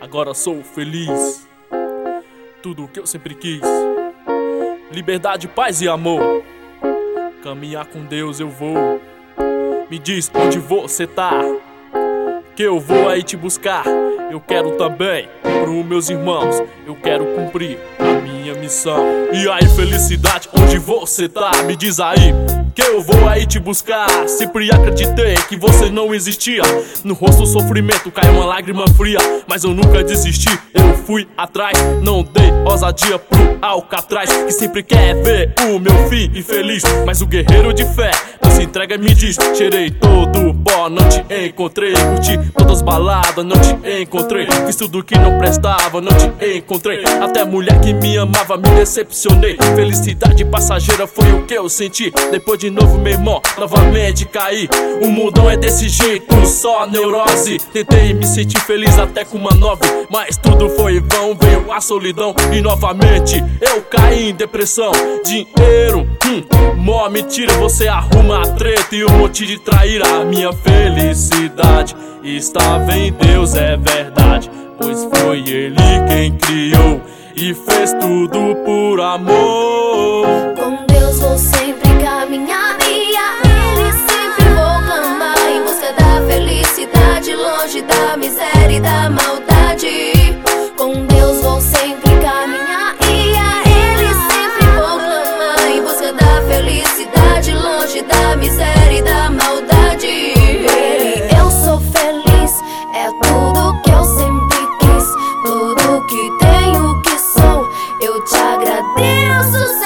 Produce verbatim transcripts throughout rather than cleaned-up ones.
agora sou feliz. Tudo o que eu sempre quis. Liberdade, paz e amor. Caminhar com Deus eu vou. Me diz onde você tá, que eu vou aí te buscar. Eu quero também pros meus irmãos, eu quero cumprir a minha missão. E aí, felicidade, onde você tá? Me diz aí, que eu vou aí te buscar. Sempre acreditei que você não existia. No rosto o sofrimento caiu uma lágrima fria, mas eu nunca desisti, eu fui atrás. Não dei ousadia pro Alcatraz, que sempre quer ver o meu fim infeliz. Mas o guerreiro de fé não se entrega e me diz: cheirei todo o pó, não te encontrei. Curti todas as baladas, não te encontrei. Fiz tudo que não prestava, não te encontrei. Até a mulher que me amava, me decepcionei. Felicidade passageira foi o que eu senti. Depois de novo, meu irmão, novamente caí. O mundão é desse jeito, só neurose. Tentei me sentir feliz até com uma nove, mas tudo foi vão, veio a solidão. E novamente eu caí em depressão. Dinheiro, hum, mó mentira. Você arruma a treta e um monte de traíra. A minha felicidade estava em Deus, é verdade, pois foi Ele quem criou e fez tudo por amor. Com Deus vou sempre caminhar e a Ele sempre vou clamar, em busca da felicidade, longe da miséria e da maldade. Com Deus vou sempre caminhar e a Ele sempre vou clamar, em busca da felicidade, longe da miséria e da maldade. Ele, eu sou feliz, é tudo que eu sempre quis, tudo que tenho, que sou, eu te agradeço,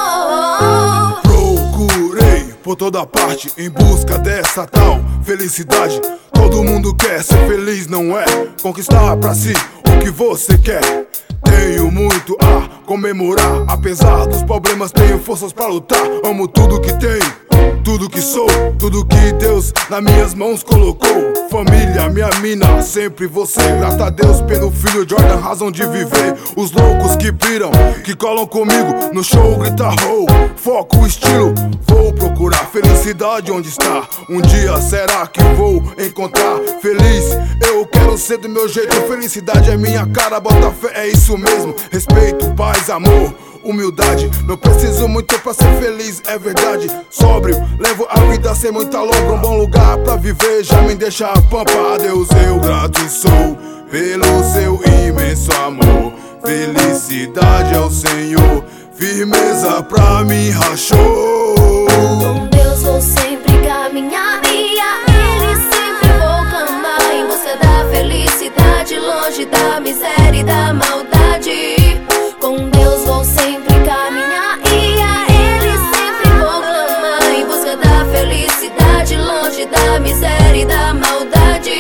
Senhor. Procurei por toda parte em busca dessa tal felicidade. Todo mundo quer ser feliz, não é? Conquistar pra si o que você quer. Tenho muito a comemorar, apesar dos problemas tenho forças pra lutar. Amo tudo que tenho, tudo que sou, tudo que Deus nas minhas mãos colocou. Família, minha mina, sempre você. Grata a Deus pelo filho Jordan, razão de viver. Os loucos que piram, que colam comigo no show, grita ho. Foco, estilo, vou procurar felicidade onde está. Um dia será que vou encontrar feliz? Eu quero ser do meu jeito, felicidade é minha cara, bota fé, é isso mesmo. Respeito, paz, amor, humildade. Não preciso muito pra ser feliz, é verdade. Sóbrio, levo a vida sem muita lombra. Um bom lugar pra viver, já me deixa a pampa. A Deus eu grato sou pelo seu imenso amor. Felicidade ao Senhor, firmeza pra mim rachou. Com Deus vou sempre caminhar e a Ele sempre vou clamar, em busca da felicidade, longe da miséria e da maldade. Com Deus vou sempre caminhar e a Ele sempre vou clamar, em busca da felicidade, longe da miséria e da maldade.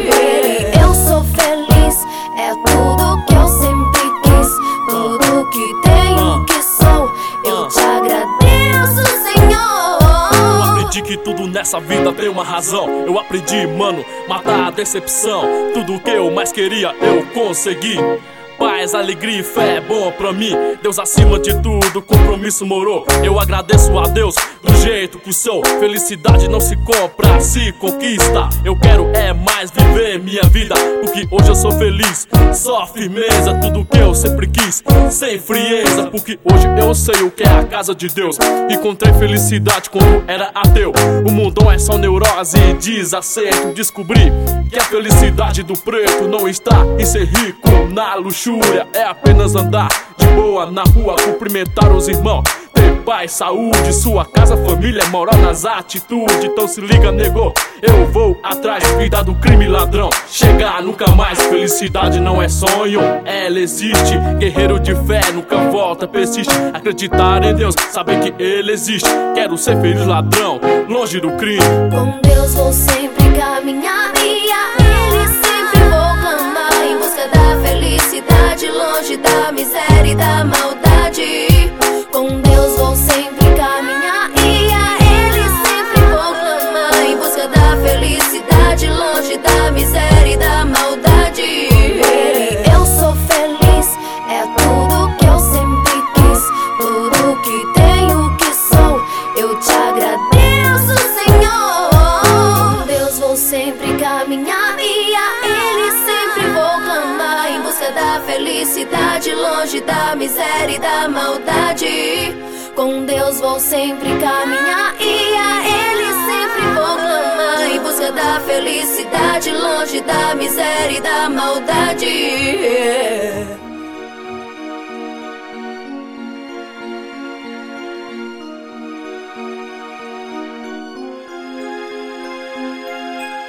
Ele, eu sou feliz, é tudo que eu sempre quis, tudo que tenho, que sou, eu te agradeço, Senhor. Eu aprendi que tudo nessa vida tem uma razão. Eu aprendi, mano, matar a decepção. Tudo que eu mais queria eu consegui. Paz, alegria e fé é bom pra mim. Deus acima de tudo, compromisso morou. Eu agradeço a Deus do jeito que sou. Felicidade não se compra, se conquista. Eu quero é mais viver minha vida, porque hoje eu sou feliz. Só firmeza, tudo que eu sempre quis, sem frieza, porque hoje eu sei o que é a casa de Deus. Encontrei felicidade quando era ateu. O mundão é só neurose e desacerto. Descobri que a felicidade do preto não está em ser rico na luxúria. É apenas andar de boa na rua, cumprimentar os irmãos, ter paz, saúde, sua casa, família, moral nas atitudes. Então se liga, nego, eu vou atrás, cuidar do crime, ladrão, chegar nunca mais. Felicidade não é sonho, ela existe. Guerreiro de fé nunca volta, persiste. Acreditar em Deus, saber que Ele existe. Quero ser feliz, ladrão, longe do crime. Com Deus vou sempre caminhar e a Ele sempre vou clamar, em busca da felicidade, longe da miséria e da maldade. Com Deus vou sempre caminhar e a Ele sempre vou clamar, em busca da felicidade, longe da miséria e da maldade. Ele, eu sou feliz, é tudo que eu sempre quis, tudo que tenho, que sou, eu te agradeço, Senhor. Com Deus vou sempre caminhar e a Ele sempre vou clamar, em busca da felicidade, longe da miséria e da maldade. Com Deus vou sempre caminhar e a Ele sempre vou clamar, em busca da felicidade, longe da miséria e da maldade.